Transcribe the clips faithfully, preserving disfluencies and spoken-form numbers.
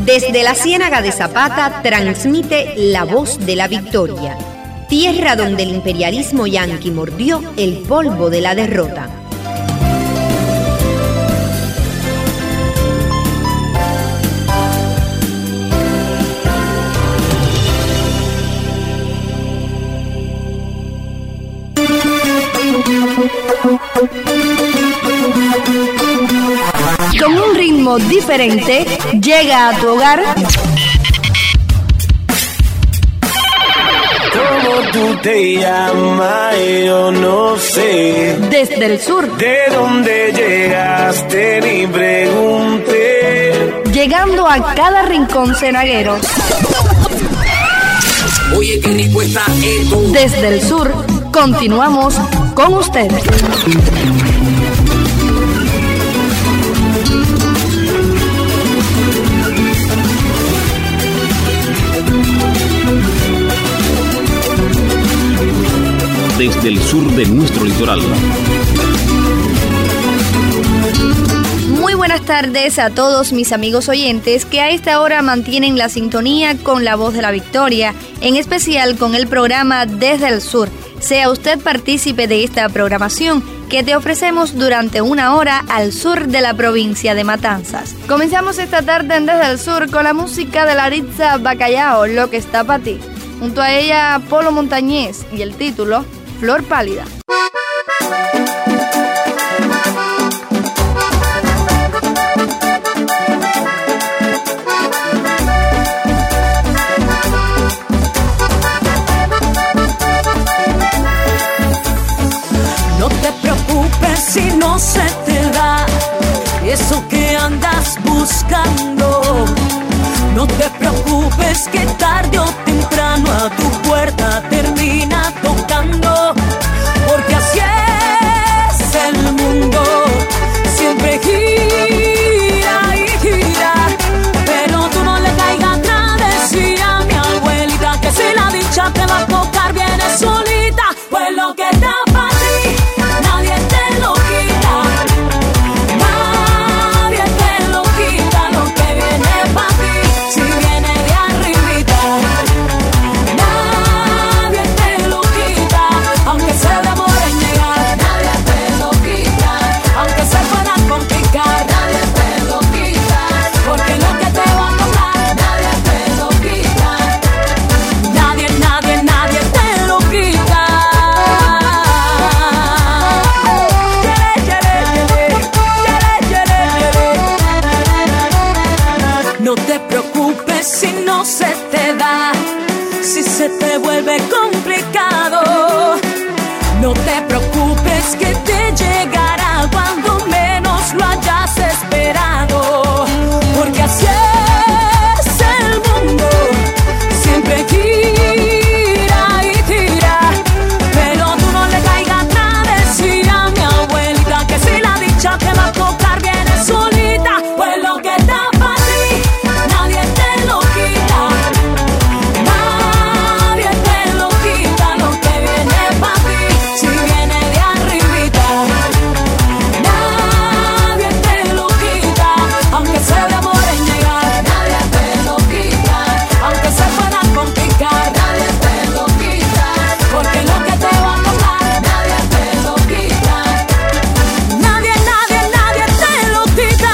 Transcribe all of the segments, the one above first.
Desde la Ciénaga de Zapata transmite La Voz de la Victoria, tierra donde el imperialismo yanqui mordió el polvo de la derrota. Con un ritmo diferente, llega a tu hogar. ¿Cómo tú te llamas? Yo no sé. Desde el sur. ¿De dónde llegaste? Ni pregunté. Llegando a cada rincón cenaguero. Oye, qué rico está esto. Desde el sur, continuamos con ustedes. Desde el sur de nuestro litoral. Muy buenas tardes a todos mis amigos oyentes que a esta hora mantienen la sintonía con La Voz de la Victoria, en especial con el programa Desde el Sur. Sea usted partícipe de esta programación que te ofrecemos durante una hora al sur de la provincia de Matanzas. Comenzamos esta tarde en Desde el Sur con la música de Laritza Bacallao, Lo que está para ti. Junto a ella, Polo Montañés y el título, Flor Pálida. No te preocupes si no se te da eso que andas buscando. No te preocupes que tarde o temprano a tu puerta termina tocando, porque así es el mundo, siempre gira y gira, pero tú no le caigas atrás. Decía mi abuelita que si la dicha te va a tocar viene solita, pues lo que está para ti nadie te lo quita, nadie te lo quita, lo que viene para ti. Si viene de arribita, nadie te lo quita, aunque se demore en llegar, nadie te lo quita, aunque se pueda complicar, nadie te lo quita, porque lo que te va a tocar, nadie te lo quita, nadie, nadie, nadie te lo quita. No te preocupes si no se te da, si se te vuelve complicado. No te preocupes que te llegará cuando menos lo hayas esperado, porque así es el mundo, siempre gira y gira, pero tú no le caigas atrás. Decía mi abuelita que si la dicha te va a tocar viene solita, pues lo que está para ti nadie te lo quita, nadie te lo quita, lo que viene para ti. Si viene de arribita, nadie te lo quita, aunque se demore en llegar, nadie te lo quita, aunque se pueda complicar, nadie te lo quita, porque lo que te va a tocar, nadie te lo quita, nadie, nadie, nadie te lo quita.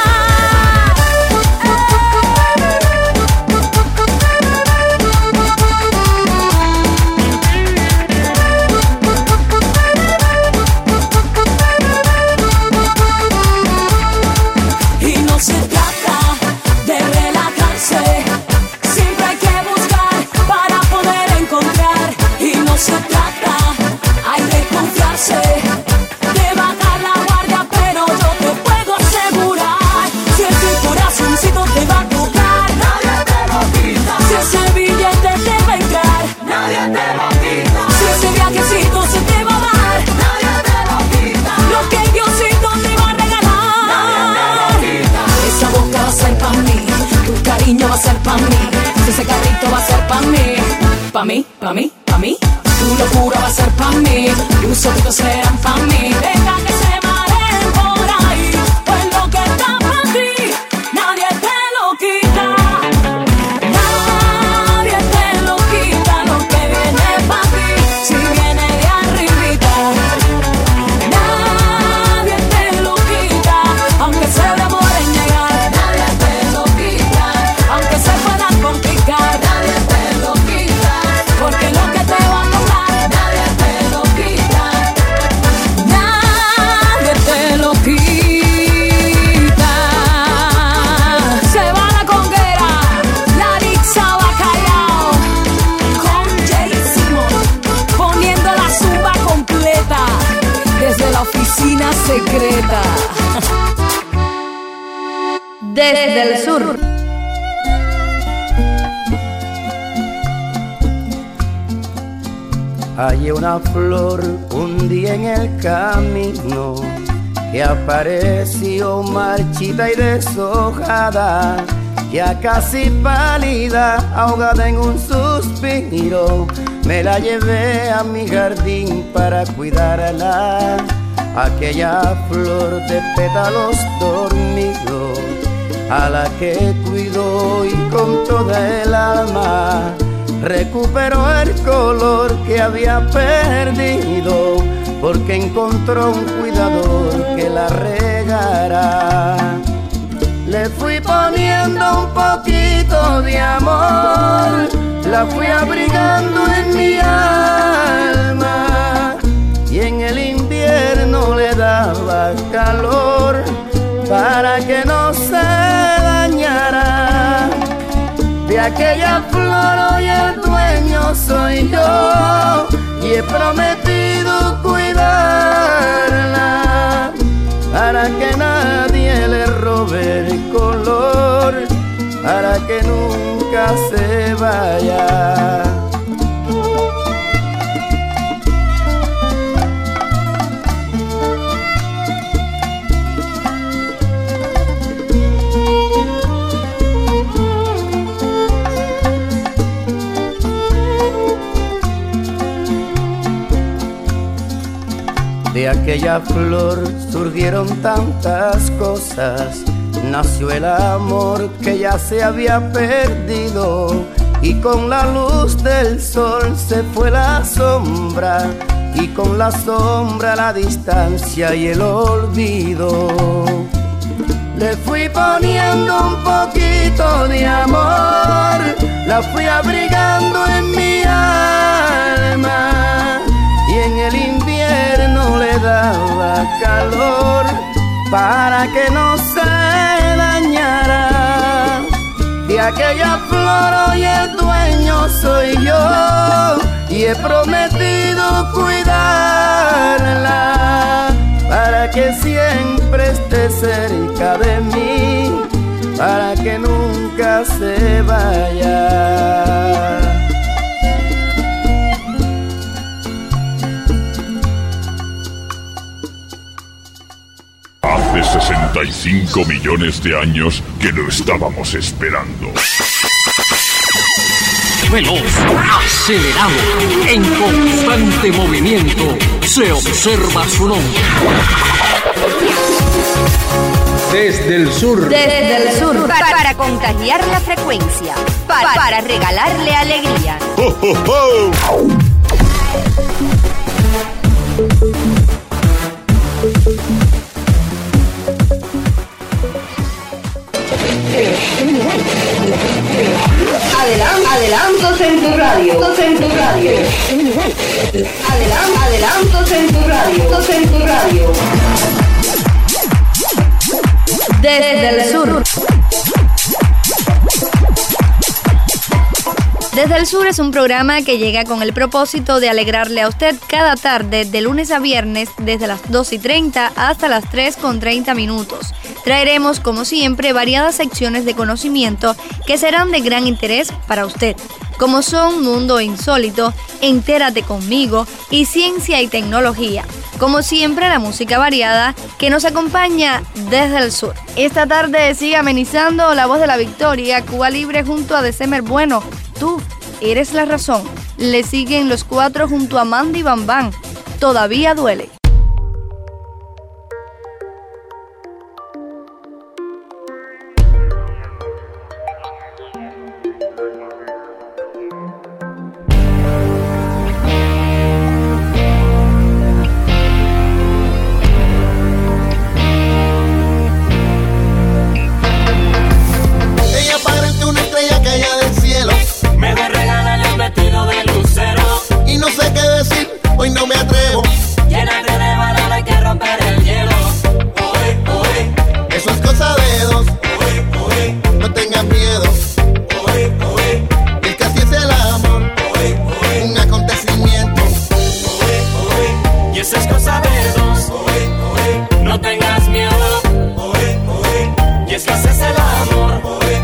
Y no se trata de relajarse, siempre hay que buscar para poder encontrar. Y no se trata, hay de confiarse, de bajar la guardia, pero yo te puedo asegurar, si ese corazoncito te va a tocar, nadie te lo quita. Si ese billete te va a entrar, nadie te lo quita. Si ese viajecito se te va a dar, nadie te lo quita. Lo que Diosito te va a regalar, nadie te lo quita. Esa boca va a ser pa' mí, tu cariño va a ser pa' mí, ese carrito va a ser pa' mí, pa' mí, pa' mí, pa' mí. Tu locura va a ser pa' mí, y un solito serán pa' mí. Deja que se mareen por ahí, pues lo que está pa' ti nadie te lo quita. Sur. Hay una flor un día en el camino que apareció marchita y deshojada, ya casi pálida, ahogada en un suspiro. Me la llevé a mi jardín para cuidarla, aquella flor de pétalos dormidos, a la que cuidó y con toda el alma recuperó el color que había perdido, porque encontró un cuidador que la regara. Le fui poniendo un poquito de amor, la fui abrigando en mi alma, y en el invierno le daba calor para que no se dañara. De aquella flor hoy el dueño soy yo, y he prometido cuidarla para que nadie le robe el color, para que nunca se vaya. De aquella flor surgieron tantas cosas, nació el amor que ya se había perdido, y con la luz del sol se fue la sombra, y con la sombra la distancia y el olvido. Le fui poniendo un poquito de amor, la fui abrigando en mi alma, y en el invierno le daba calor para que no se dañara. De aquella flor hoy el dueño soy yo, y he prometido cuidarla para que siempre esté cerca de mí, para que nunca se vaya. Hace sesenta y cinco millones de años que lo estábamos esperando. Veloz, acelerado, en constante movimiento, se observa su nombre. Desde el sur. Desde el sur. Para, para contagiar la frecuencia. Para, para regalarle alegría. ¡Oh, oh, oh! Adelan- adelantos en tu radio. En tu radio. Adelan- adelantos en tu radio. En tu radio. Desde el sur. Desde el Sur es un programa que llega con el propósito de alegrarle a usted cada tarde, de lunes a viernes, desde las dos y treinta hasta las tres con treinta minutos. Traeremos, como siempre, variadas secciones de conocimiento que serán de gran interés para usted, como son Mundo Insólito, Entérate Conmigo y Ciencia y Tecnología. Como siempre, la música variada que nos acompaña desde el sur. Esta tarde sigue amenizando La Voz de la Victoria, Cuba Libre junto a December Bueno. Tú eres la razón. Le siguen Los Cuatro junto a Mandy Bambán. Todavía duele. No tengas miedo, y es que ese es el amor.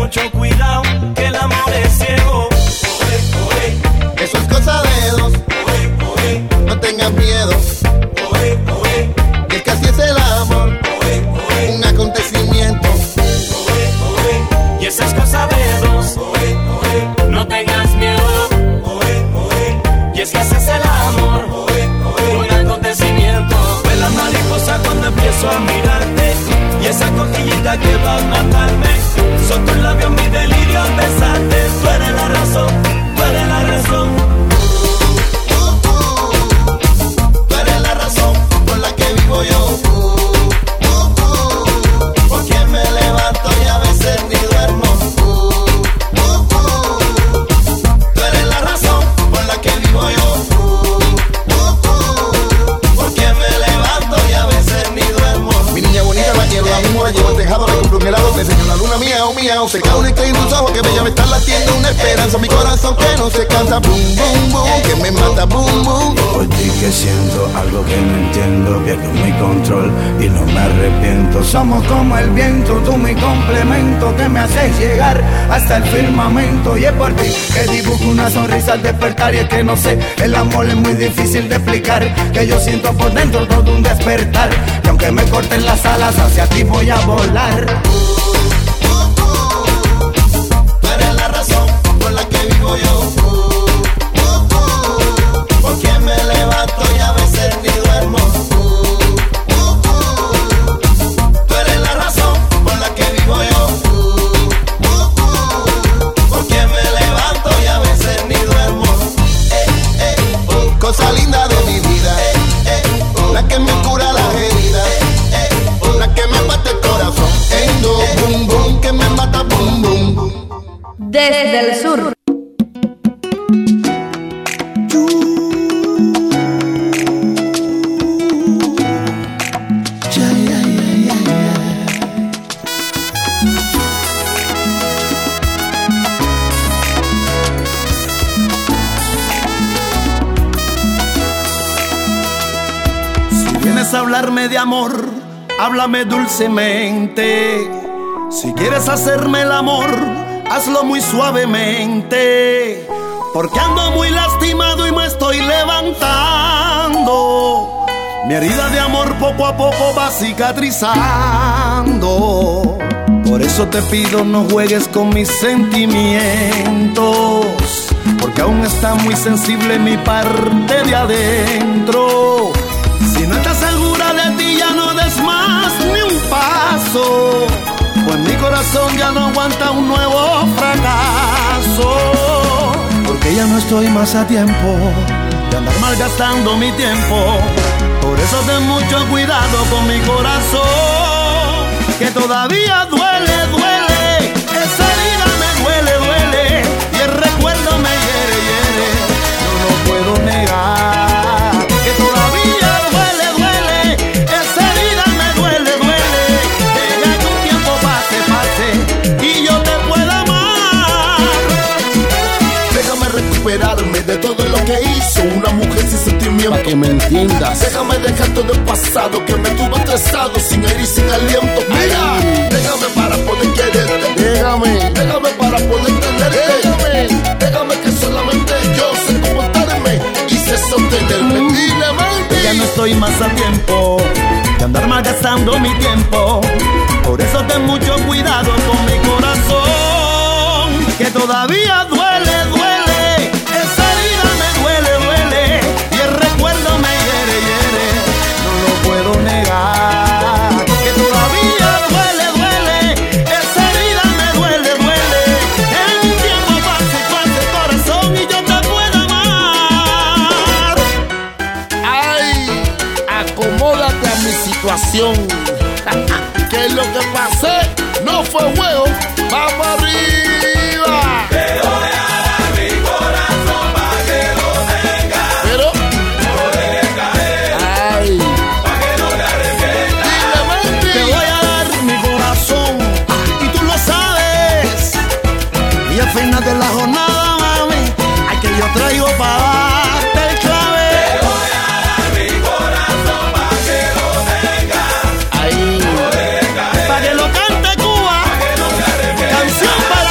mucho cuidado, que el amor es ciego. Oye, oye. Eso es cosa de dos. Oye, oye. No tengan miedo. Oye, oye. Que es que así es el amor. Oye, oye. Un acontecimiento. Oye, oye. Y eso es cosa de dos. Oye, oye. No tengas miedo. Oye, oye. Y es que así es el amor. Oye, oye. Un acontecimiento. Fue la mariposa cuando empiezo a mirarte. Y esa cosquillita que va a matarme. Son tus labios mi delirio al besarte. Tú eres la razón, tú eres la razón. Uh, uh, tú eres la razón por la que vivo yo. Uh, uh, uh, porque me levanto y a veces ni duermo. Uh, uh, uh, tú eres la razón por la que vivo yo. Uh, uh, uh, porque me levanto y a veces ni duermo. Mi niña bonita la quiero, la mismo la llevo al tejado, la compro un helado, te enseño la luna mía, oh mía, se cae un y tus ojos que me llama, está latiendo una esperanza, mi corazón que no se cansa, boom, boom, boom, que me mata, boom, boom. Por ti que siento algo que no entiendo, pierdo mi control y no me arrepiento. Somos como el viento, tú mi complemento, que me haces llegar hasta el firmamento. Y es por ti que dibujo una sonrisa al despertar, y es que no sé, el amor es muy difícil de explicar, que yo siento por dentro todo un despertar, y aunque me corten las alas, hacia ti voy a volar. Tú eres la razón por la que vivo yo. Uh, uh, uh, porque me levanto y a veces ni duermo. Uh, uh, uh, tú eres la razón por la que vivo yo. Uh, uh, uh, porque me levanto y a veces ni duermo. Eh, eh, uh, cosa linda de mi vida. Eh, eh, uh, la que me cura las heridas. Eh, eh, uh, la que me bate el corazón. Eh, no, boom, boom, que me mata, boom, boom. Desde el sur. Si vienes a hablarme de amor, háblame dulcemente. Si quieres hacerme el amor, hazlo muy suavemente, porque ando muy lastimado y me estoy levantando. Mi herida de amor poco a poco va cicatrizando. Por eso te pido no juegues con mis sentimientos, porque aún está muy sensible mi parte de adentro. Si no estás segura de ti, ya no des más ni un paso, pues mi corazón ya no aguanta un nuevo fracaso. Porque ya no estoy más a tiempo de andar malgastando mi tiempo. Por eso ten mucho cuidado con mi corazón, que todavía duele, duele. Esa herida me duele, duele, y el recuerdo me hiere, hiere. No lo puedo negar, que todavía duele, duele. Esa herida me duele, duele. Deja que un tiempo pase, pase, y yo te pueda amar. Déjame recuperarme de todo lo que hizo una mujer sin sentimiento. Pa' que me entiendas. Déjame dejar todo el pasado que me tuvo estresado, sin aire y sin aliento. Mira, déjame para poder quererte. Déjame, déjame para poder tenerte. Déjame, déjame que solamente yo sé comportarme y sé sostenerme. Mm. Dile, mami. Ya no estoy más a tiempo de andar malgastando mi tiempo. Por eso ten mucho cuidado con mi corazón, que todavía duele, duele. Esa herida me duele, duele, y el recuerdo me hiere, hiere. No lo puedo negar, que todavía duele, duele. Esa herida me duele, duele. El tiempo pase, pase, corazón, y yo te puedo amar. ay, acomódate a mi situación. Que lo que pasé no fue juego. Vamos arriba. Te voy a dar mi corazón pa' que lo tengas. Pero no dejes caer, ay, pa' que no te arrepientas. dile, Mandy. Te voy a dar mi corazón y tú lo sabes. Y al final de la jornada, mami, hay que yo traigo pa' darte el clave. Te voy a dar mi corazón pa' que lo tengas. Ay, Pa' que lo cante Cuba, canción para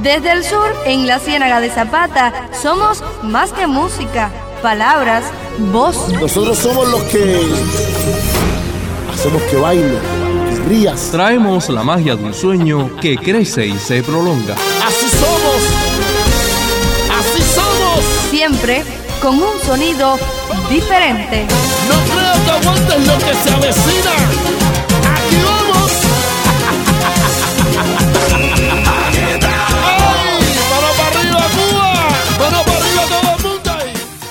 Desde el sur, en la Ciénaga de Zapata, somos más que música, palabras, voz. Nosotros somos los que hacemos que baile, que rías. Traemos la magia de un sueño que crece y se prolonga. Así somos, así somos. Siempre con un sonido diferente. No creo que aguantes lo que se avecina. Aquí vamos. ¡Ay! ¡Mano para arriba, Cuba! ¡Mano para arriba todo el mundo ahí!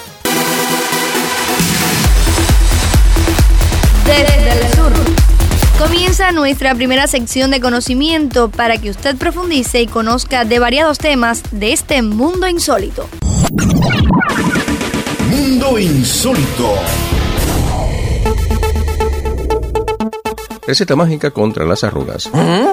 Desde el sur. Comienza nuestra primera sección de conocimiento para que usted profundice y conozca de variados temas de este mundo insólito. Mundo insólito. Receta mágica contra las arrugas. ¿Ah?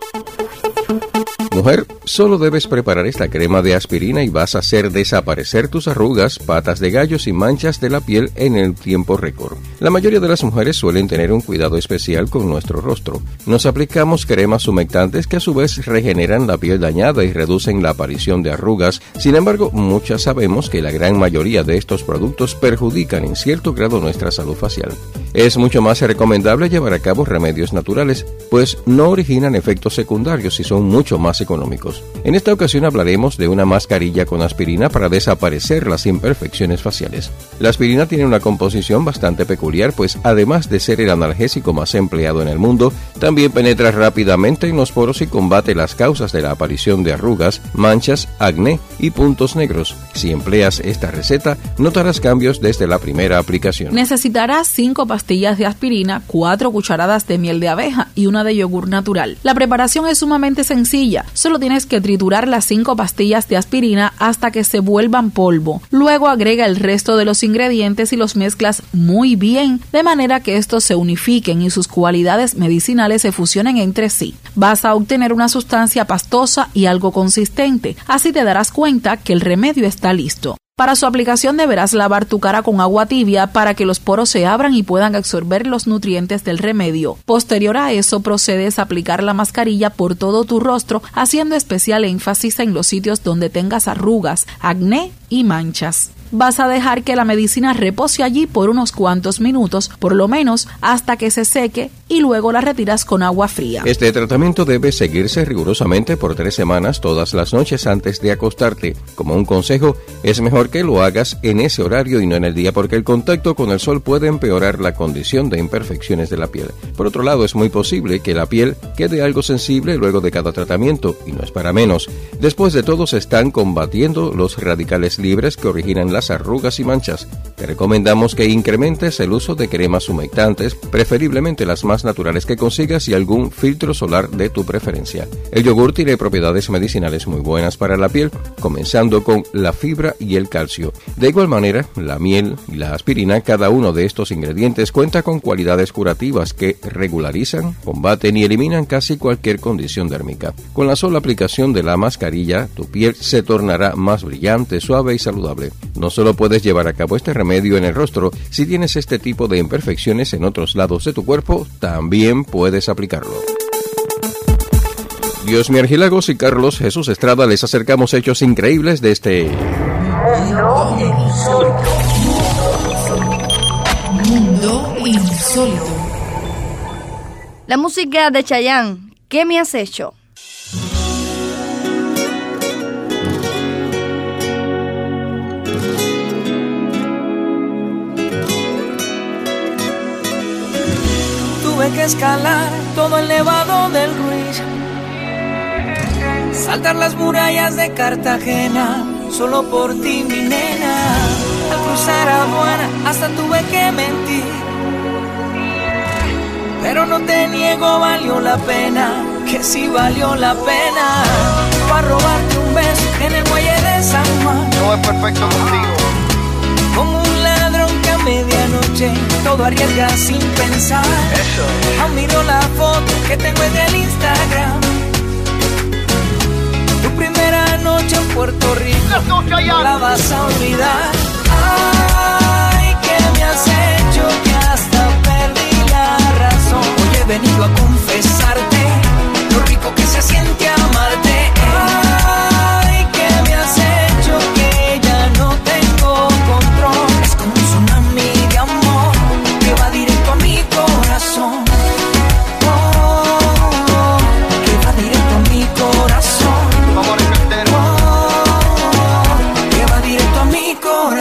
Mujer, solo debes preparar esta crema de aspirina y vas a hacer desaparecer tus arrugas, patas de gallos y manchas de la piel en el tiempo récord. La mayoría de las mujeres suelen tener un cuidado especial con nuestro rostro. Nos aplicamos cremas humectantes que a su vez regeneran la piel dañada y reducen la aparición de arrugas. Sin embargo, muchas sabemos que la gran mayoría de estos productos perjudican en cierto grado nuestra salud facial. Es mucho más recomendable llevar a cabo remedios naturales, pues no originan efectos secundarios y son mucho más económicos. En esta ocasión hablaremos de una mascarilla con aspirina para desaparecer las imperfecciones faciales. La aspirina tiene una composición bastante peculiar, pues además de ser el analgésico más empleado en el mundo, también penetra rápidamente en los poros y combate las causas de la aparición de arrugas, manchas, acné y puntos negros. Si empleas esta receta, notarás cambios desde la primera aplicación. Necesitarás cinco pastillas de aspirina, cuatro cucharadas de miel de abeja y una de yogur natural. La preparación es sumamente sencilla. Solo tienes que triturar las cinco pastillas de aspirina hasta que se vuelvan polvo. Luego agrega el resto de los ingredientes y los mezclas muy bien, de manera que estos se unifiquen y sus cualidades medicinales se fusionen entre sí. Vas a obtener una sustancia pastosa y algo consistente. Así te darás cuenta que el remedio está listo. Para su aplicación deberás lavar tu cara con agua tibia para que los poros se abran y puedan absorber los nutrientes del remedio. Posterior a eso procedes a aplicar la mascarilla por todo tu rostro, haciendo especial énfasis en los sitios donde tengas arrugas, acné y manchas. Vas a dejar que la medicina repose allí por unos cuantos minutos, por lo menos hasta que se seque, y luego la retiras con agua fría. Este tratamiento debe seguirse rigurosamente por tres semanas todas las noches antes de acostarte. Como un consejo, es mejor que lo hagas en ese horario y no en el día, porque el contacto con el sol puede empeorar la condición de imperfecciones de la piel. Por otro lado, es muy posible que la piel quede algo sensible luego de cada tratamiento, y no es para menos. Después de todo, se están combatiendo los radicales libres que originan las arrugas y manchas. Te recomendamos que incrementes el uso de cremas humectantes, preferiblemente las más naturales que consigas y algún filtro solar de tu preferencia. El yogur tiene propiedades medicinales muy buenas para la piel, comenzando con la fibra y el calcio. De igual manera, la miel y la aspirina, cada uno de estos ingredientes cuenta con cualidades curativas que regularizan, combaten y eliminan casi cualquier condición dérmica. Con la sola aplicación de la mascarilla, tu piel se tornará más brillante, suave y saludable. No solo puedes llevar a cabo este remedio en el rostro, si tienes este tipo de imperfecciones en otros lados de tu cuerpo, también puedes aplicarlo. Diosmi Argilagos y Carlos Jesús Estrada les acercamos hechos increíbles de este Mundo Insólito. Mundo Insólito. La música de Chayanne, ¿qué me has hecho? Tuve que escalar todo el nevado del Ruiz, saltar las murallas de Cartagena, solo por ti, mi nena. Al cruzar aduana hasta tuve que mentir, pero no te niego, valió la pena, que sí valió la pena. Para robarte un beso en el muelle de San Juan, todo es perfecto contigo. Como un ladrón que a medianoche todo arriesga sin pensar. Eso. Aún miro la foto que tengo en el Instagram. Tu primera noche en Puerto Rico, no la vas a olvidar. Ay, ¿qué me has hecho? Que hasta perdí la razón. Hoy he venido a confesarte lo rico que se siente amarte. Ay,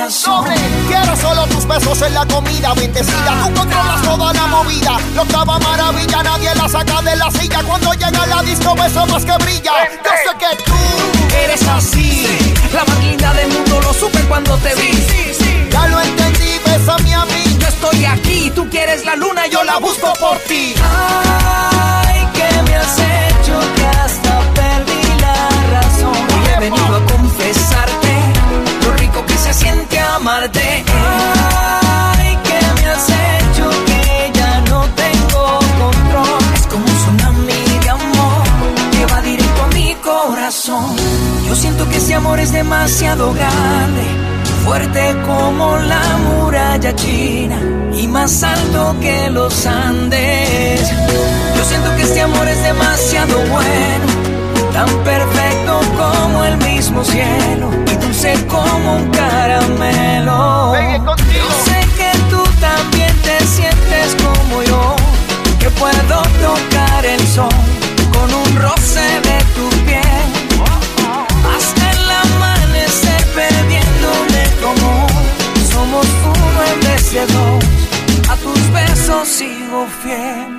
corazón. Doble. Quiero solo tus besos en la comida bendecida. Tú controlas toda la movida. La octava maravilla, nadie la saca de la silla. Cuando llega a la disco, beso más que brilla. Yo sé que tú eres así, sí. La más linda del mundo, lo supe cuando te vi. Sí, sí, sí. Ya lo entendí, bésame a mí. Yo estoy aquí, tú quieres la luna, yo la busco por ti. Ay, que me has hecho que hasta perdí la razón. Hoy he venido a confesarte lo rico que se siente amarte. Ay, que me has hecho que ya no tengo control. Es como un tsunami de amor que va directo a mi corazón. Yo siento que ese amor es demasiado grande, fuerte como la muralla china y más alto que los Andes. Yo siento que este amor es demasiado bueno, tan perfecto como el mismo cielo y dulce como un caramelo. Yo sé que tú también te sientes como yo, que puedo tocar el sol con un roce de tu piel, hasta el amanecer perdiéndome como somos uno en vez de dos. A tus besos sigo fiel.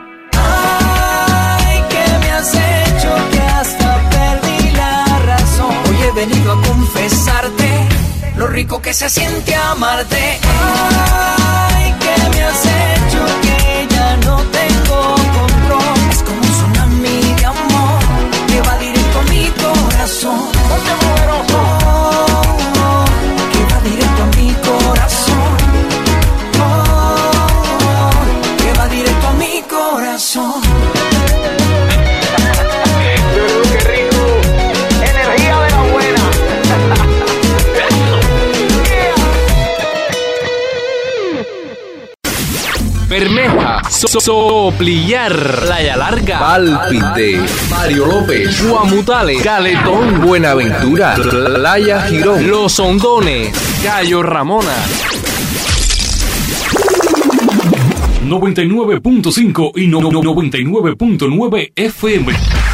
Ay, que me has hecho que hasta perdí la razón. Hoy he venido a confesarte lo rico que se siente amarte. Ay, que me has hecho que ya no tengo control. Es como un tsunami de amor que va directo a mi corazón. ¡Ponte Oh, oh, que va directo a mi corazón. Oh, que va directo a mi corazón. ¡Qué rico! Energía de la buena. Bermeja, so Soplillar, Playa Larga, Pálpite, Mario López, Guamutales, Caletón, Buenaventura, Playa Girón, Los Hondones, Cayo Ramona. noventa y nueve punto cinco y no, no, noventa y nueve punto nueve F M.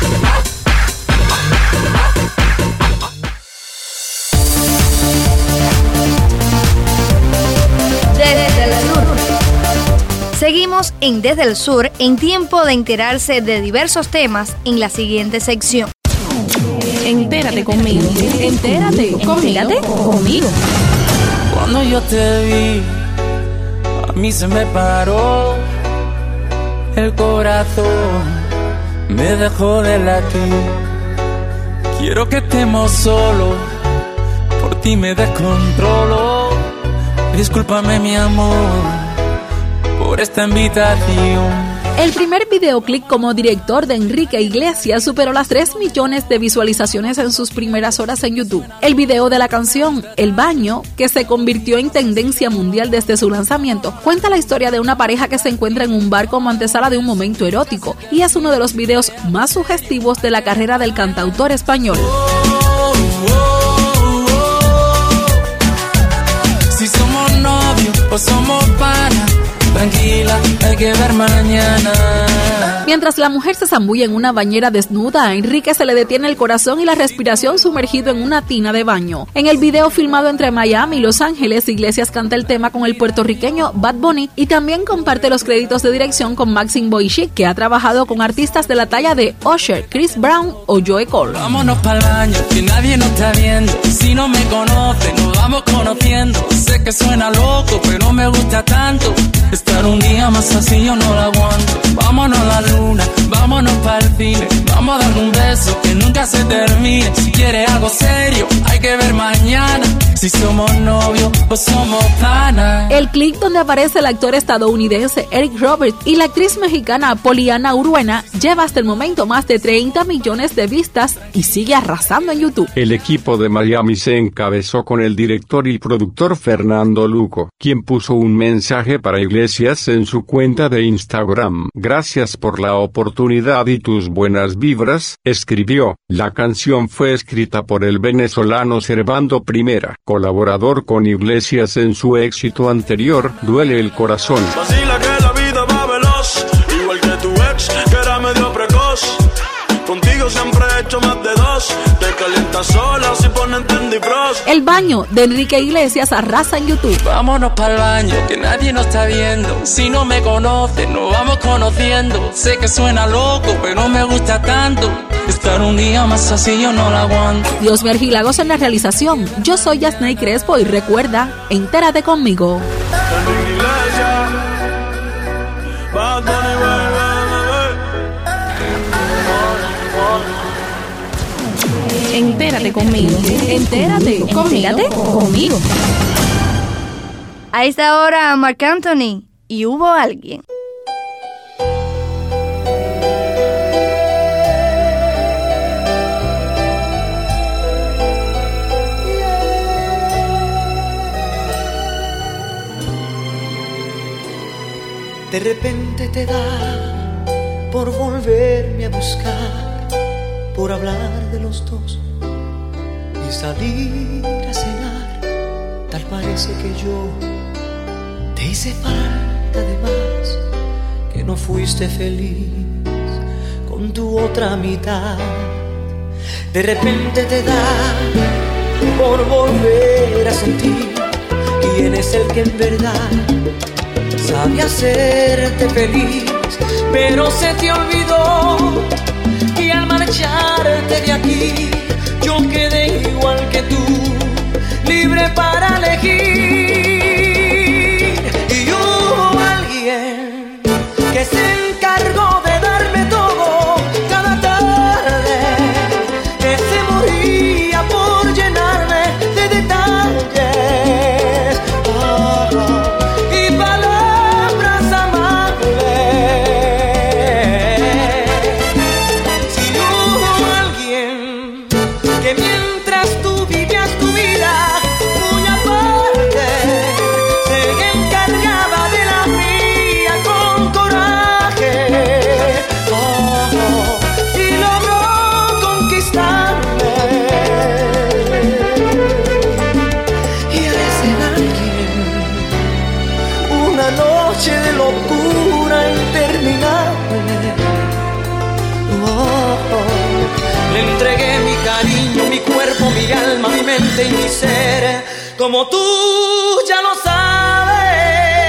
Desde el sur. Seguimos en Desde el Sur, en tiempo de enterarse de diversos temas en la siguiente sección. Entérate conmigo. Entérate conmigo. conmigo. Cuando yo te vi, a mí se me paró el corazón, me dejó de latir. Quiero que estemos solos, por ti me descontrolo. Discúlpame mi amor por esta invitación. El primer videoclip como director de Enrique Iglesias superó las tres millones de visualizaciones en sus primeras horas en YouTube. El video de la canción El Baño, que se convirtió en tendencia mundial desde su lanzamiento, cuenta la historia de una pareja que se encuentra en un bar como antesala de un momento erótico y es uno de los videos más sugestivos de la carrera del cantautor español. Si somos novios o somos panas, tranquila, hay que ver mañana. Mientras la mujer se zambulla en una bañera desnuda, a Enrique se le detiene el corazón y la respiración sumergido en una tina de baño. En el video filmado entre Miami y Los Ángeles, Iglesias canta el tema con el puertorriqueño Bad Bunny y también comparte los créditos de dirección con Maxine Boy Chic, que ha trabajado con artistas de la talla de Usher, Chris Brown o Joe Cole. Vámonos pa'l baño, que nadie nos está viendo. Si no me conoce, nos vamos conociendo. Sé que suena loco, pero me gusta tanto. Estar un día más así yo no lo aguanto. Vámonos a la luna, vámonos para el cine. Vamos a dar un beso que nunca se termine. Si quieres algo serio, hay que ver mañana. Si somos novios o somos panas. El clip donde aparece el actor estadounidense Eric Roberts y la actriz mexicana Poliana Uruena lleva hasta el momento más de treinta millones de vistas y sigue arrasando en YouTube. El equipo de Miami se encabezó con el director y productor Fernando Luco, quien puso un mensaje para Iglesias en su cuenta de Instagram. Gracias por la oportunidad y tus buenas vibras, escribió. La canción fue escrita por el venezolano Servando Primera, colaborador con Iglesias en su éxito anterior, Duele el Corazón. Vacila que la vida va veloz, igual que tu ex, que era medio precoz. Contigo siempre he hecho más de dos, te calienta sola si ponen Tendy Frost. El baño de Enrique Iglesias arrasa en YouTube. Vámonos para el baño, que nadie nos está viendo. Si no me conoces, nos vamos conociendo. Sé que suena loco, pero me gusta tanto. Estar un día más así yo no la aguanto. Dios Vergilagos en la realización. Yo soy Yasney Crespo y recuerda, entérate conmigo. Entérate conmigo. Entérate. Entérate conmigo. A esta hora, Marc Anthony. Y hubo alguien. De repente te da por volverme a buscar, por hablar de los dos y salir a cenar. Tal parece que yo te hice falta de más, que no fuiste feliz con tu otra mitad. De repente te da por volver a sentir quién es el que en verdad sabe hacerte feliz, pero se te olvidó y al marcharte de aquí yo quedé igual que tú, libre para elegir. Y hubo alguien que se encargó de darme todo cada tarde, que se moría por llenarme de detalles. Oh, y palabras amables. Si hubo alguien que mientras tú vivías tu vida muy aparte, se encargaba de la mía con coraje, oh, y logró conquistarme. Y a ese alguien, una noche de locura interminable, oh, le entregué mi cariño, mi cuerpo, mi alma, mi mente y mi ser, como tú ya lo sabes.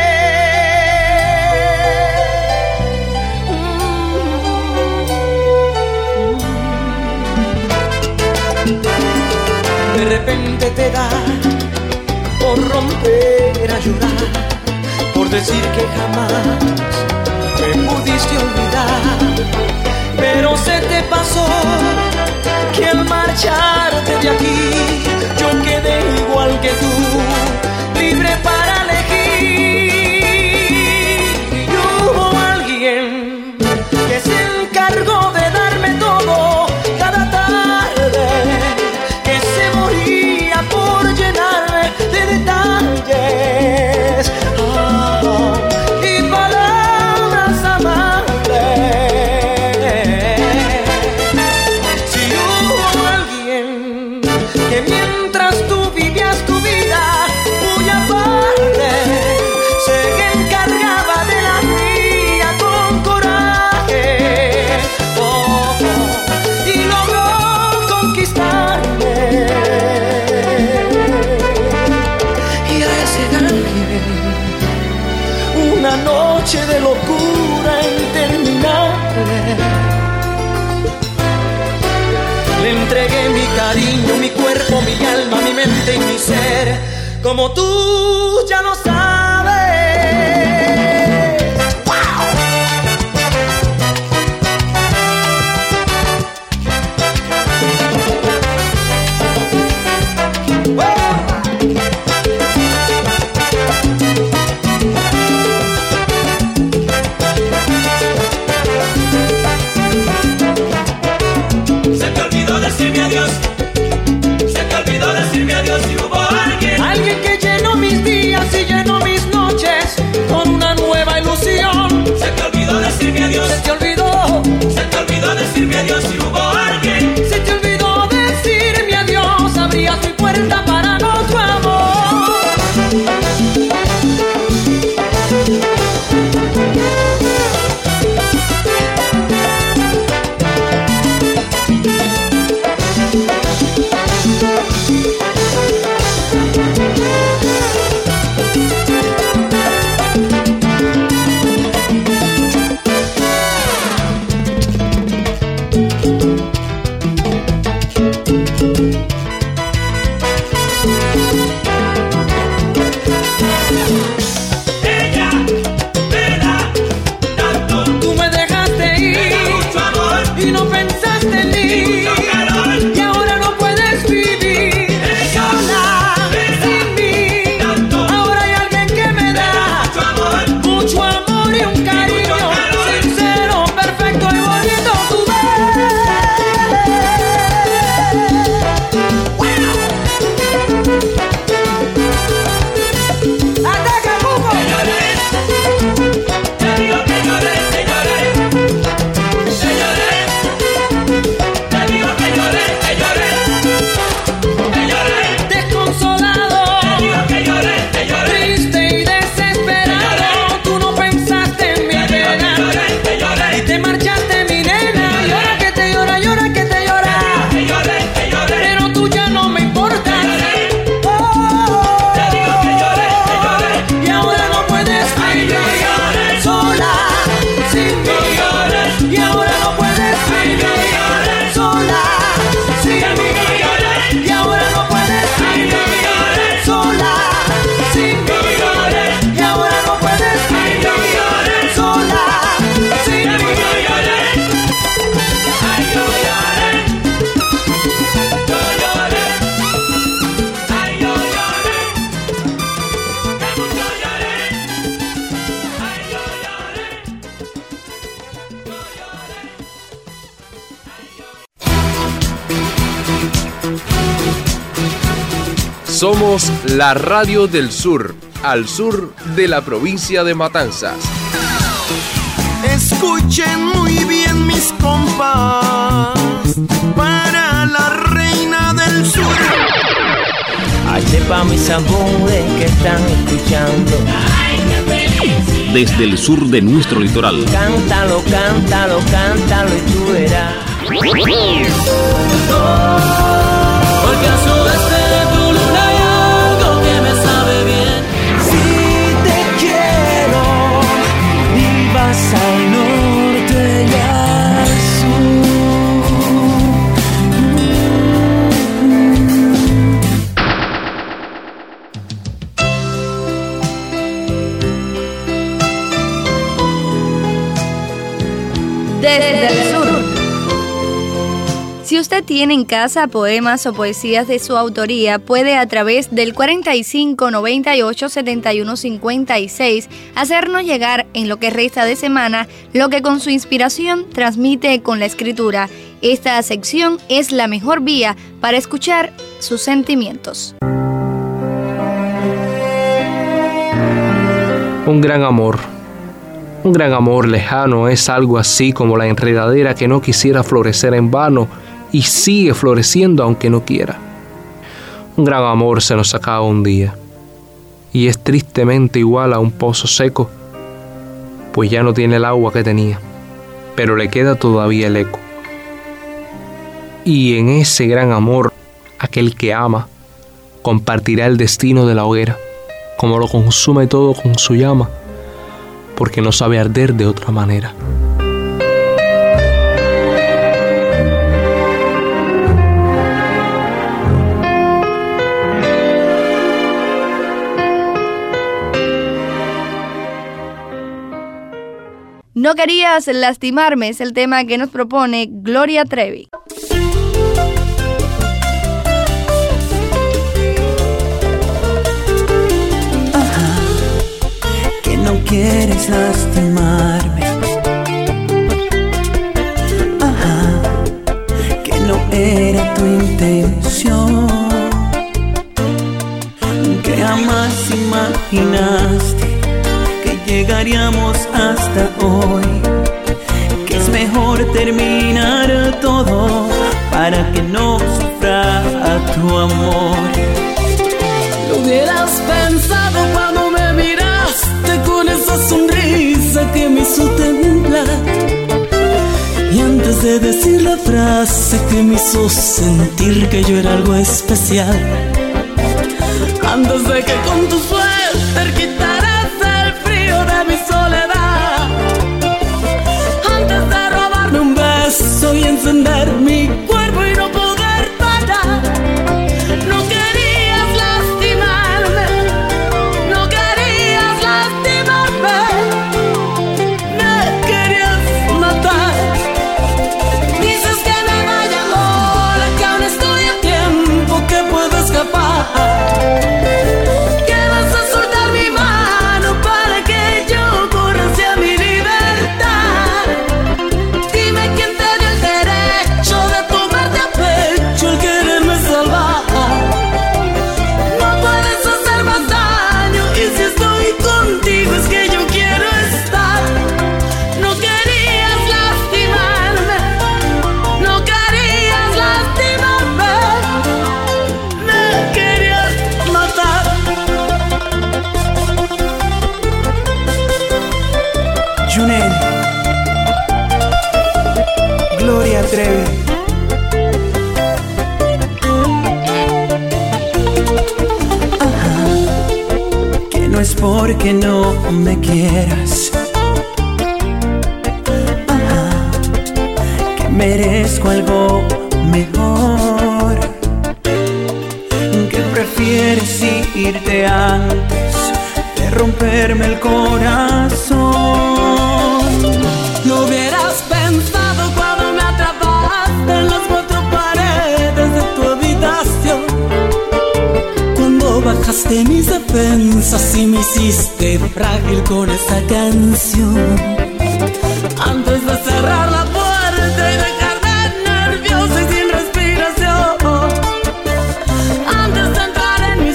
De repente te da por romper a llorar, por decir que jamás me pudiste olvidar, pero se te pasó que al marcharte de aquí yo quedé igual que tú, libre para elegir. Y hubo alguien que se encargó de darme todo cada tarde, que se moría por llenarme de detalles, oh, y palabras amables. Si hubo alguien que mientras tú vivías tu vida muy aparte, se encargaba de la mía con coraje, oh, oh, y logró conquistarme. Y a ese alguien, una noche de locura interminable, le entregué mi cariño, mi cuerpo, mi alma, mi mente y mi ser, como tú ya lo sabes. ¡Wow! Se te olvidó decirme adiós, se te olvidó decirme adiós. Y hubo alguien, alguien que llenó mis días y llenó mis Somos la Radio del Sur, al sur de la provincia de Matanzas. Escuchen muy bien mis compas, para la reina del sur. Este pa' mis amores que están escuchando. Desde el sur de nuestro litoral. Cántalo, cántalo, cántalo y tú verás. Porque a su vez de tu luna hay algo que me sabe bien. Si te quiero y vas al norte y al sur. Desde el sur. Si usted tiene en casa poemas o poesías de su autoría, puede a través del cuarenta y cinco, noventa y ocho, setenta y uno, cincuenta y seis hacernos llegar en lo que resta de semana lo que con su inspiración transmite con la escritura. Esta sección es la mejor vía para escuchar sus sentimientos. Un gran amor. Un gran amor lejano es algo así como la enredadera que no quisiera florecer en vano y sigue floreciendo aunque no quiera. Un gran amor se nos acaba un día y es tristemente igual a un pozo seco, pues ya no tiene el agua que tenía, pero le queda todavía el eco. Y en ese gran amor, aquel que ama compartirá el destino de la hoguera, como lo consume todo con su llama, porque no sabe arder de otra manera. No querías lastimarme es el tema que nos propone Gloria Trevi. No quieres lastimarme, ajá, que no era tu intención, que jamás imaginaste que llegaríamos hasta hoy, que es mejor terminar todo para que no sufra tu amor. Lo hubieras pensado cuando me miraste con esa sonrisa que me hizo temblar, y antes de decir la frase que me hizo sentir que yo era algo especial, antes de que con tu suéter quitaras el frío de mi soledad, antes de robarme un beso y encender mi cuerpo y no poder parar, no querías lastimarme, no querías lastimarme, me querías matar. Dices que me vaya ahora, que aún estoy a tiempo, que puedo escapar, que vas a soltar mi mano para que yo corra hacia mi libertad. Dime quién te dio el derecho de tomarte a pecho, el quererme salvar. No puedes hacer más daño, y si estoy contigo es que yo quiero estar. No querías lastimarme, no querías lastimarme, me querías matar. Junel, Gloria Trevi. Ajá, que no es porque no me quieras, ajá, que merezco algo mejor, que prefieres irte antes de romperme el corazón. Lo hubieras pensado cuando me atrapaste en las cuatro paredes de tu habitación, cuando bajaste mis defensas y me hiciste frágil con esa canción, antes de cerrar la puerta y dejarme nerviosa y sin respiración, antes de entrar en mi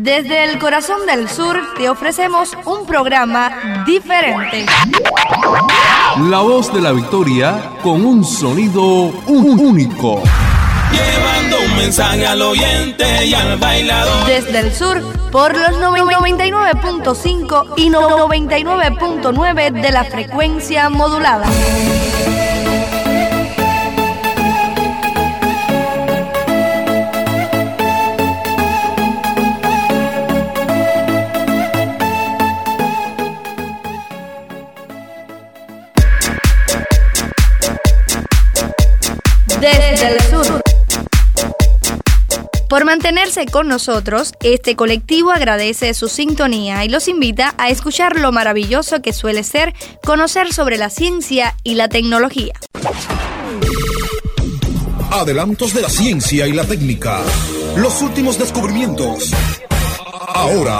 Desde el corazón del sur te ofrecemos un programa diferente. La voz de la victoria con un sonido único. Llevando un mensaje al oyente y al bailador. Desde el sur, por los noventa y nueve punto cinco y noventa y nueve punto nueve de la frecuencia modulada. Desde el sur. Por mantenerse con nosotros, este colectivo agradece su sintonía y los invita a escuchar lo maravilloso que suele ser conocer sobre la ciencia y la tecnología. Adelantos de la ciencia y la técnica. Los últimos descubrimientos. Ahora.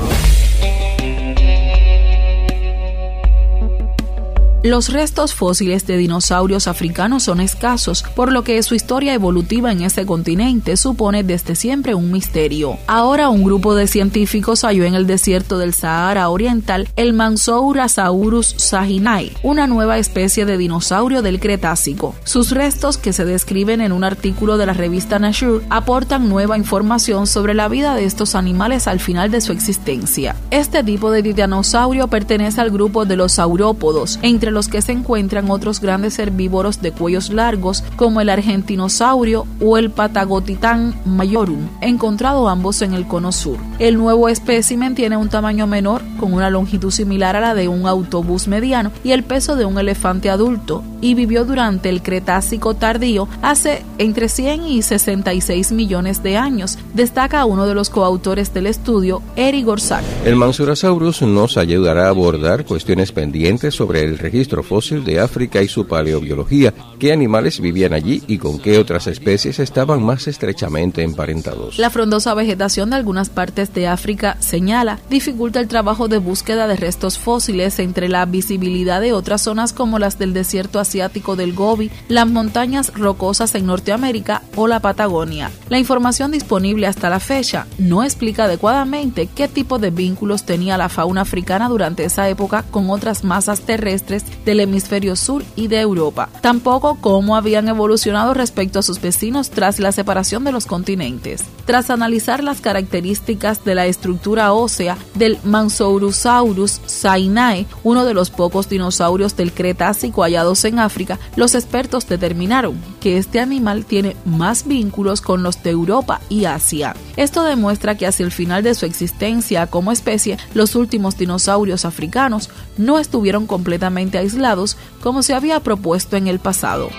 Los restos fósiles de dinosaurios africanos son escasos, por lo que su historia evolutiva en ese continente supone desde siempre un misterio. Ahora un grupo de científicos halló en el desierto del Sahara Oriental el Mansourasaurus saginae, una nueva especie de dinosaurio del Cretácico. Sus restos, que se describen en un artículo de la revista Nature, aportan nueva información sobre la vida de estos animales al final de su existencia. Este tipo de dinosaurio pertenece al grupo de los saurópodos, entre los que se encuentran otros grandes herbívoros de cuellos largos como el argentinosaurio o el Patagotitan majorum, encontrado ambos en el cono sur. El nuevo espécimen tiene un tamaño menor, con una longitud similar a la de un autobús mediano y el peso de un elefante adulto, y vivió durante el Cretácico tardío hace entre cien y sesenta y seis millones de años, destaca uno de los coautores del estudio, Eric Gorsak. El Mansourasaurus nos ayudará a abordar cuestiones pendientes sobre el registro fósil de África y su paleobiología, qué animales vivían allí y con qué otras especies estaban más estrechamente emparentados. La frondosa vegetación de algunas partes de África, señala, dificulta el trabajo de búsqueda de restos fósiles entre la visibilidad de otras zonas como las del desierto asiático del Gobi, las montañas rocosas en Norteamérica o la Patagonia. La información disponible hasta la fecha no explica adecuadamente qué tipo de vínculos tenía la fauna africana durante esa época con otras masas terrestres del hemisferio sur y de Europa. Tampoco cómo habían evolucionado respecto a sus vecinos tras la separación de los continentes. Tras analizar las características de la estructura ósea del Mansourasaurus saginae, uno de los pocos dinosaurios del Cretácico hallados en África, los expertos determinaron que este animal tiene más vínculos con los de Europa y Asia. Esto demuestra que hacia el final de su existencia como especie, los últimos dinosaurios africanos no estuvieron completamente aislados como se había propuesto en el pasado.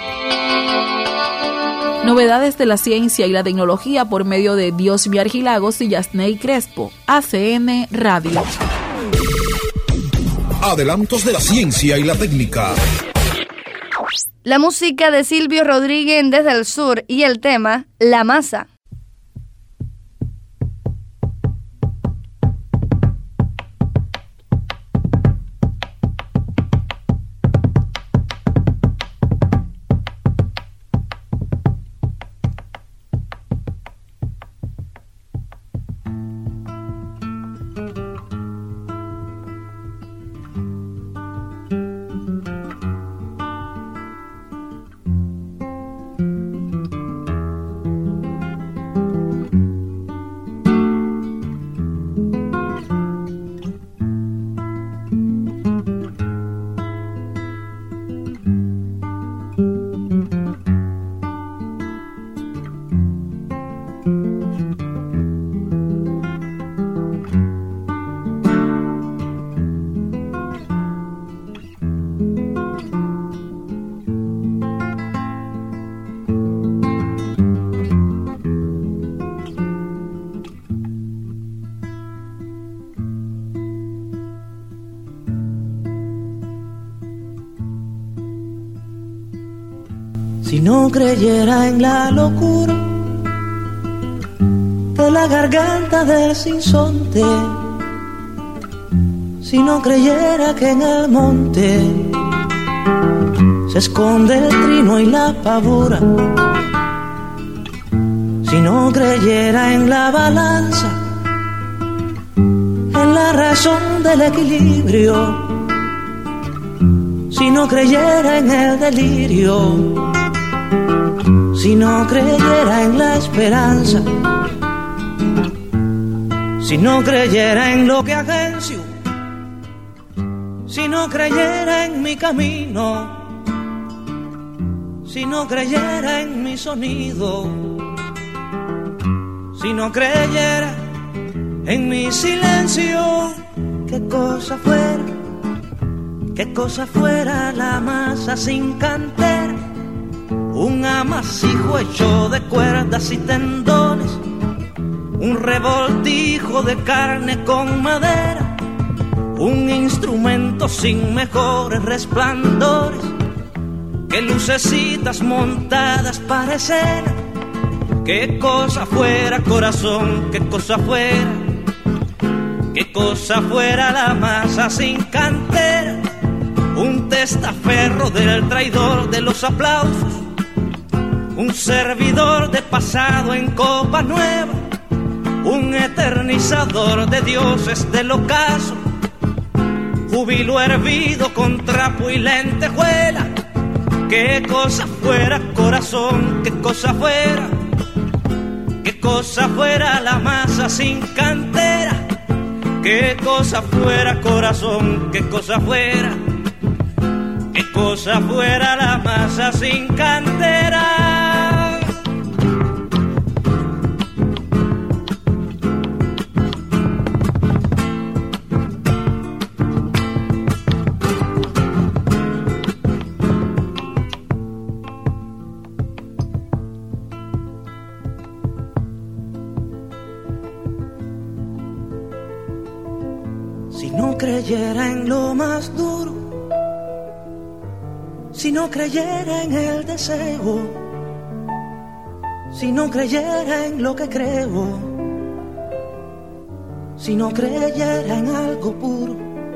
Novedades de la ciencia y la tecnología por medio de Diosmi Argilagos y Yasney Crespo, A C N Radio. Adelantos de la ciencia y la técnica. La música de Silvio Rodríguez desde el sur y el tema La Masa. Si no creyera en la locura de la garganta del sinsonte, si no creyera que en el monte se esconde el trino y la pavura, si no creyera en la balanza en la razón del equilibrio, si no creyera en el delirio, si no creyera en la esperanza, si no creyera en lo que agencio, si no creyera en mi camino, si no creyera en mi sonido, si no creyera en mi silencio, qué cosa fuera, qué cosa fuera la masa sin cantera, un amasijo hecho de cuerdas y tendones, un revoltijo de carne con madera, un instrumento sin mejores resplandores que lucecitas montadas para escena. Qué cosa fuera, corazón, qué cosa fuera, qué cosa fuera la masa sin cantera, un testaferro del traidor de los aplausos, un servidor de pasado en copa nueva, un eternizador de dioses del ocaso, júbilo hervido con trapo y lentejuela. Qué cosa fuera, corazón, qué cosa fuera, qué cosa fuera la masa sin cantera, qué cosa fuera, corazón, qué cosa fuera, qué cosa fuera la masa sin cantera. Si no creyera en lo más duro, si no creyera en el deseo, si no creyera en lo que creo, si no creyera en algo puro,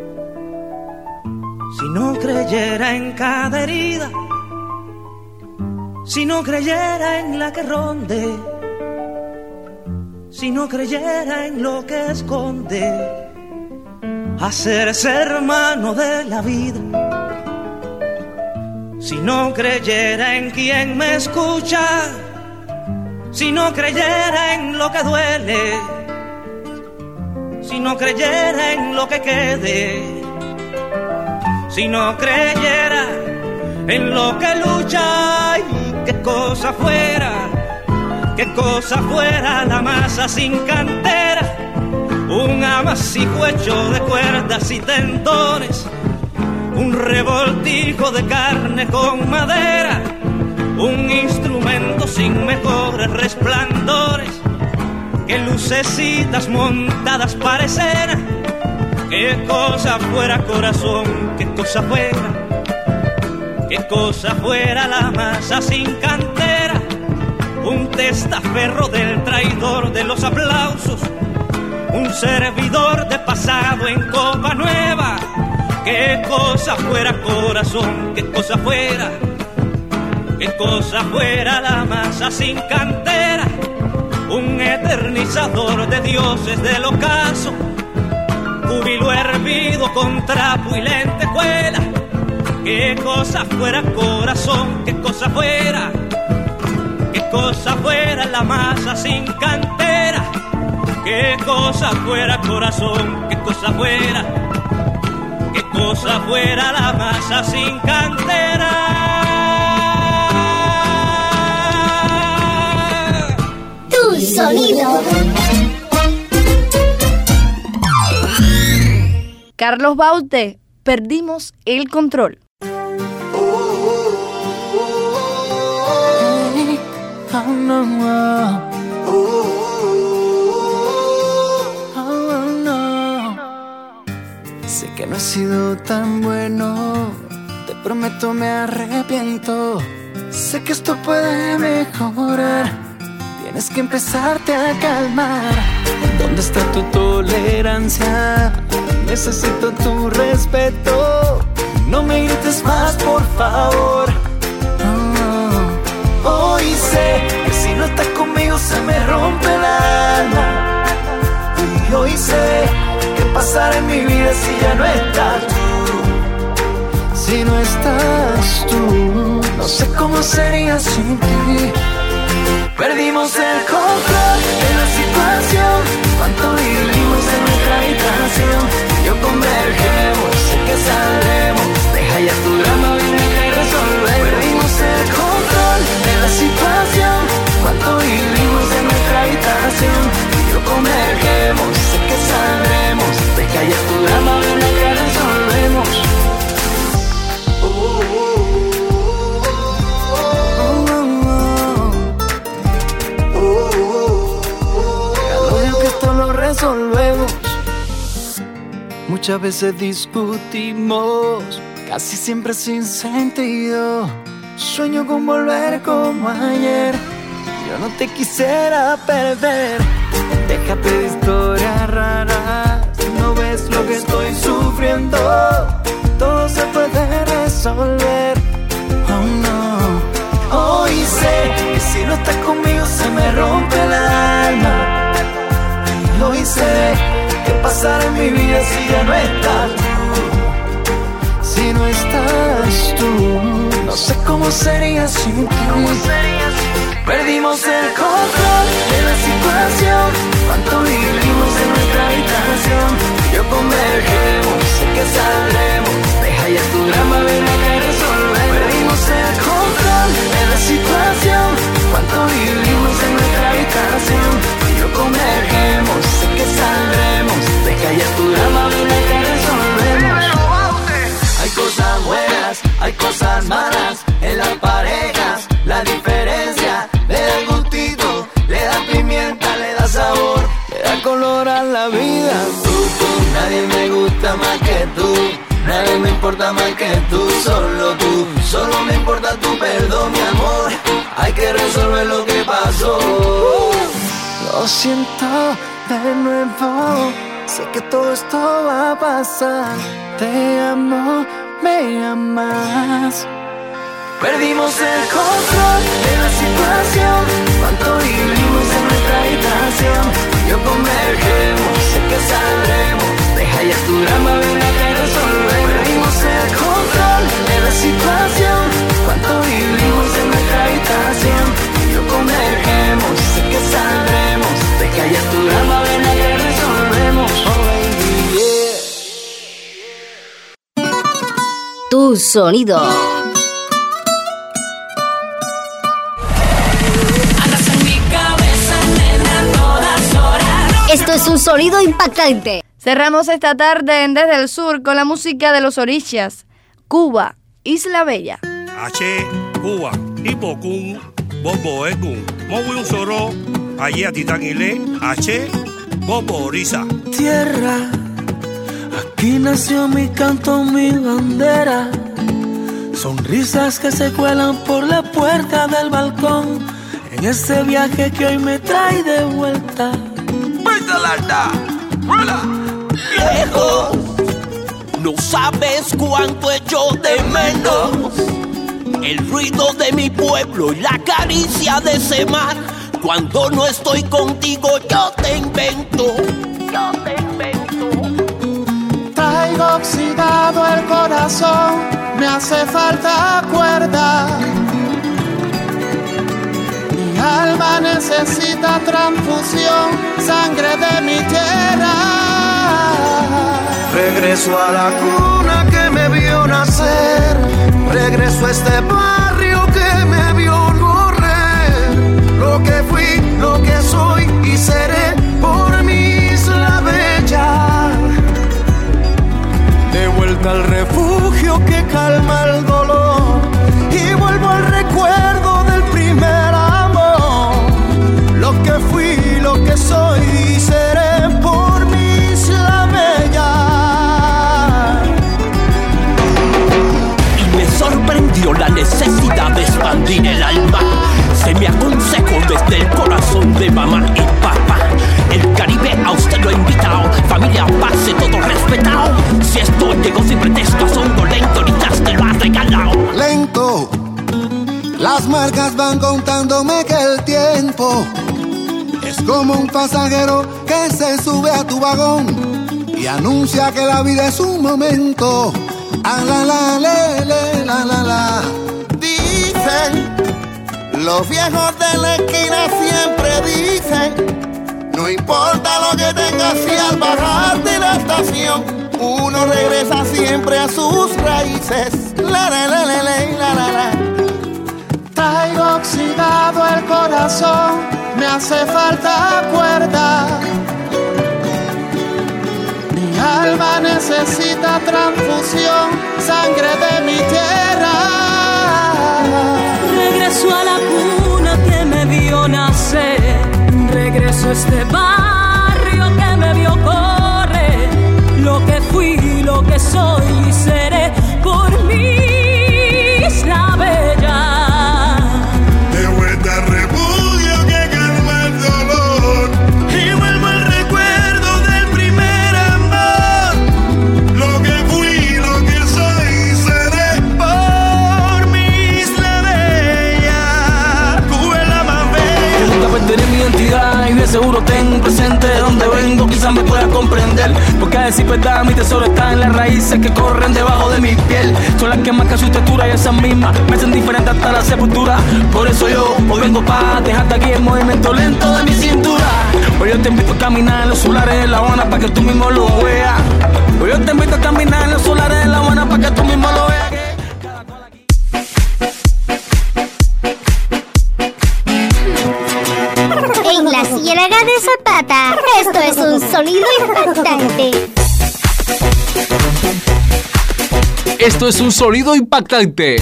si no creyera en cada herida, si no creyera en la que ronde, si no creyera en lo que esconde, hacerse hermano de la vida, si no creyera en quien me escucha, si no creyera en lo que duele, si no creyera en lo que quede, si no creyera en lo que lucha, y qué cosa fuera, qué cosa fuera la masa sin cantera, un amasijo hecho de cuerdas y tendones, un revoltijo de carne con madera, un instrumento sin mejores resplandores que lucecitas montadas para escena. Qué cosa fuera, corazón, qué cosa fuera, qué cosa fuera la masa sin cantera, un testaferro del traidor de los aplausos, un servidor de pasado en copa nueva. Qué cosa fuera, corazón, qué cosa fuera, qué cosa fuera la masa sin cantera, un eternizador de dioses del ocaso, júbilo hervido con trapo y lentejuela. Qué cosa fuera, corazón, qué cosa fuera, qué cosa fuera la masa sin cantera, qué cosa fuera, corazón, qué cosa fuera, qué cosa fuera la masa sin cantera. Tu sonido. Carlos Baute, perdimos el control. Oh, no, no. Oh, no. Sé que no he sido tan bueno, te prometo me arrepiento. Sé que esto puede mejorar, tienes que empezarte a calmar. ¿Dónde está tu tolerancia? Necesito tu respeto. No me grites más, por favor. Oh, hoy sé que si no estás conmigo se me rompe el alma. Y hoy sé que pasará en mi vida si ya no estás tú? Si no estás tú, no sé cómo sería sin ti. Perdimos el control de la situación. Cuánto vivimos en nuestra habitación. Yo convergemos, sé que saldremos. Deja ya tu drama, ven acá y resolve. Perdimos el control de la situación. Cuánto vivimos en nuestra habitación. Yo convergemos, sé que saldremos. Deja ya tu drama, ven acá y resolvemos. Resolvemos. Muchas veces discutimos, casi siempre sin sentido. Sueño con volver como ayer. Yo no te quisiera perder. Déjate de historias raras. No ves lo que estoy sufriendo. Todo se puede resolver. Oh no. Hoy sé que si no estás conmigo se me rompe el alma. Hoy sé qué pasará en mi vida si ya no estás tú. Si no estás tú, no sé cómo sería sin ti. Perdimos el control de la situación. Cuánto vivimos en nuestra habitación. Yo convergemos, sé que saldremos. Deja ya tu drama, ven acá y resolve. Perdimos el control de la situación. Cuánto vivimos en nuestra habitación. Yo convergemos, sé que saldremos. Deja ya tu drama, ven acá y resolvemos. Hay cosas buenas, hay cosas malas en las parejas. La diferencia le da gustito, le da pimienta, le da sabor, le da color a la vida. Tú, tú, nadie me gusta más que tú. Nadie me importa más que tú, solo tú. Solo me importa tu perdón, mi amor. Hay que resolver lo que pasó. Lo siento de nuevo. Sé que todo esto va a pasar. Te amo, me amas. Perdimos el control de la situación. Cuánto vivimos en nuestra habitación. Yo convergemos, sé que saldremos. Deja ya tu drama, ven acá y resolve. Perdimos el control de la situación. Cuánto vivimos en nuestra habitación. Yo convergemos, sé que saldremos. Deja ya tu drama, ven acá y resolvemos. Oh baby, yeah. Tu sonido. Esto es un sonido impactante. Cerramos esta tarde en Desde el Sur con la música de los Orishas, Cuba, Isla Bella. H, Cuba, Hipocún, Bobo Ekun, Mowi Soro, allí a Titanile, H, Bobo Orisa. Tierra, aquí nació mi canto, mi bandera. Sonrisas que se cuelan por la puerta del balcón. En este viaje que hoy me trae de vuelta. Lejos, no sabes cuánto echo de menos el ruido de mi pueblo y la caricia de ese mar. Cuando no estoy contigo yo te invento, yo te invento. Traigo oxidado el corazón, me hace falta cuerda. Mi alma necesita transfusión, sangre de mi tierra. Regreso a la cuna que me vio nacer. Regreso a este barrio que me vio correr. Lo que fui, lo que soy y seré por mi Isla Bella. De vuelta al refugio que calma el dolor. Y vuelvo al recuerdo del primer amor. Lo que fui, lo que soy y seré por mi Isla Bella. Y me sorprendió la necesidad de expandir el alma. Se me aconsejó desde el corazón de mamá y papá. El Caribe a usted lo ha invitado. Familia, pase, todo respetado. Si esto llegó sin pretexto, asombro lento, ni te lo has regalado. Lento, las marcas van contándome que el tiempo es como un pasajero que se sube a tu vagón y anuncia que la vida es un momento. Ah, la, la, le, le, la, la, la. Dicen, los viejos de la esquina siempre dicen, no importa lo que tengas si al bajar de la estación uno regresa siempre a sus raíces. La, la, la, la, la, la, la, la. Traigo oxidado el corazón, me hace falta cuerda. Mi alma necesita transfusión, sangre de mi tierra. Regreso a la cuna que me vio nacer, regreso a este barrio que me vio correr. Lo que fui, lo que soy y seré por mi isla bella. De vuelta al repudio que calma el dolor y vuelvo al recuerdo del primer amor. Lo que fui, lo que soy y seré por mi isla bella. Tú eres la más bella. Yo nunca perderé mi identidad y de seguro tengo presente de donde vengo, quizás me puedas comprender. Porque a decir verdad, mi tesoro está en las raíces que corren debajo de mi piel. Son las que marcan su textura y esas mismas me hacen diferente hasta la sepultura. Por eso yo hoy vengo pa' dejarte aquí el movimiento lento de mi cintura. Hoy yo te invito a caminar en los solares de La Habana pa' que tú mismo lo veas. Hoy yo te invito a caminar en los solares de La Habana pa' que tú mismo lo veas. En la Ciénaga de Zapata, esto es un sonido impactante. Esto es un sonido impactante.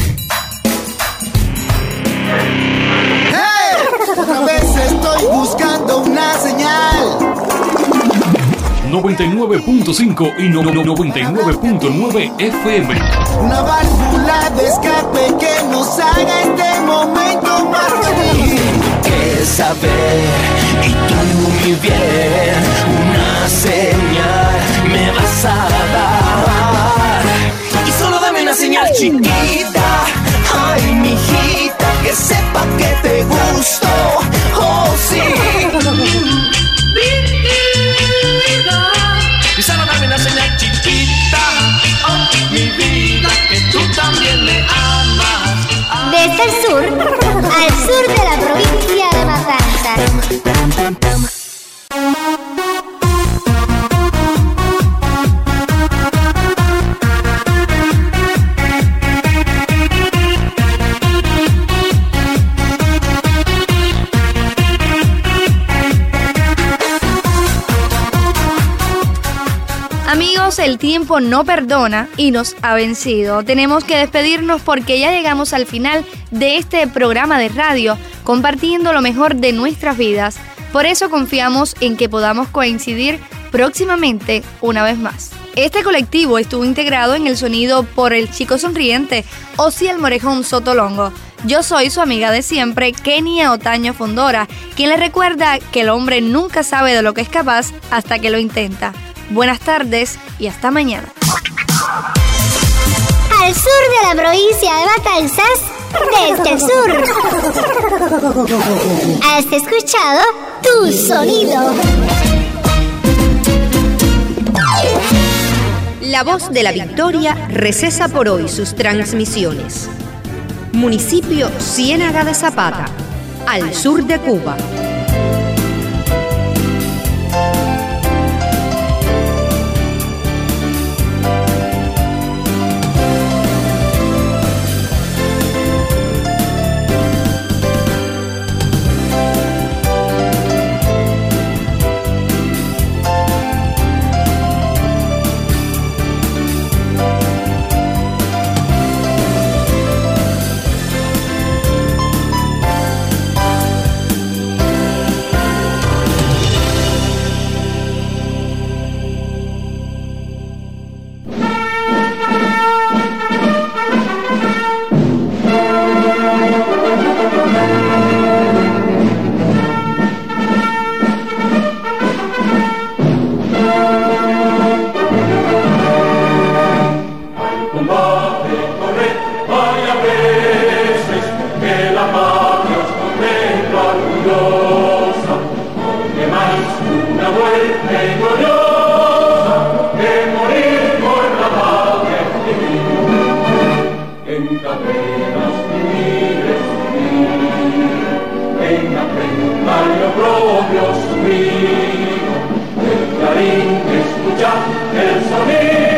¡Hey! Otra vez estoy buscando una señal. noventa y nueve punto cinco y no, no, noventa y nueve punto nueve F M. Una válvula de escape que nos haga este momento más feliz. Que saber y tú mi bien, una señal me vas a dar. Y solo dame una señal chiquita, ay mijita, que sepa que te gusto, oh sí. Y solo dame una señal chiquita, oh mi vida, que tú también me amas. Desde el sur, al sur de la provincia de Matanzas. Amigos, el tiempo no perdona y nos ha vencido. Tenemos que despedirnos porque ya llegamos al final de este programa de radio, compartiendo lo mejor de nuestras vidas. Por eso confiamos en que podamos coincidir próximamente una vez más. Este colectivo estuvo integrado en el sonido por el chico sonriente Osiel Morejón Sotolongo. Yo soy su amiga de siempre, Kenia Otaño Fondora, quien le recuerda que el hombre nunca sabe de lo que es capaz hasta que lo intenta. Buenas tardes y hasta mañana. Al sur de la provincia de Matanzas, desde el sur. Has escuchado Tu Sonido. La Voz de la Victoria recesa por hoy sus transmisiones. Municipio Ciénaga de Zapata, al sur de Cuba. sienta apenas vivir es vivir. Venga a preguntar lo propio sufrir. El clarín escucha el sonido.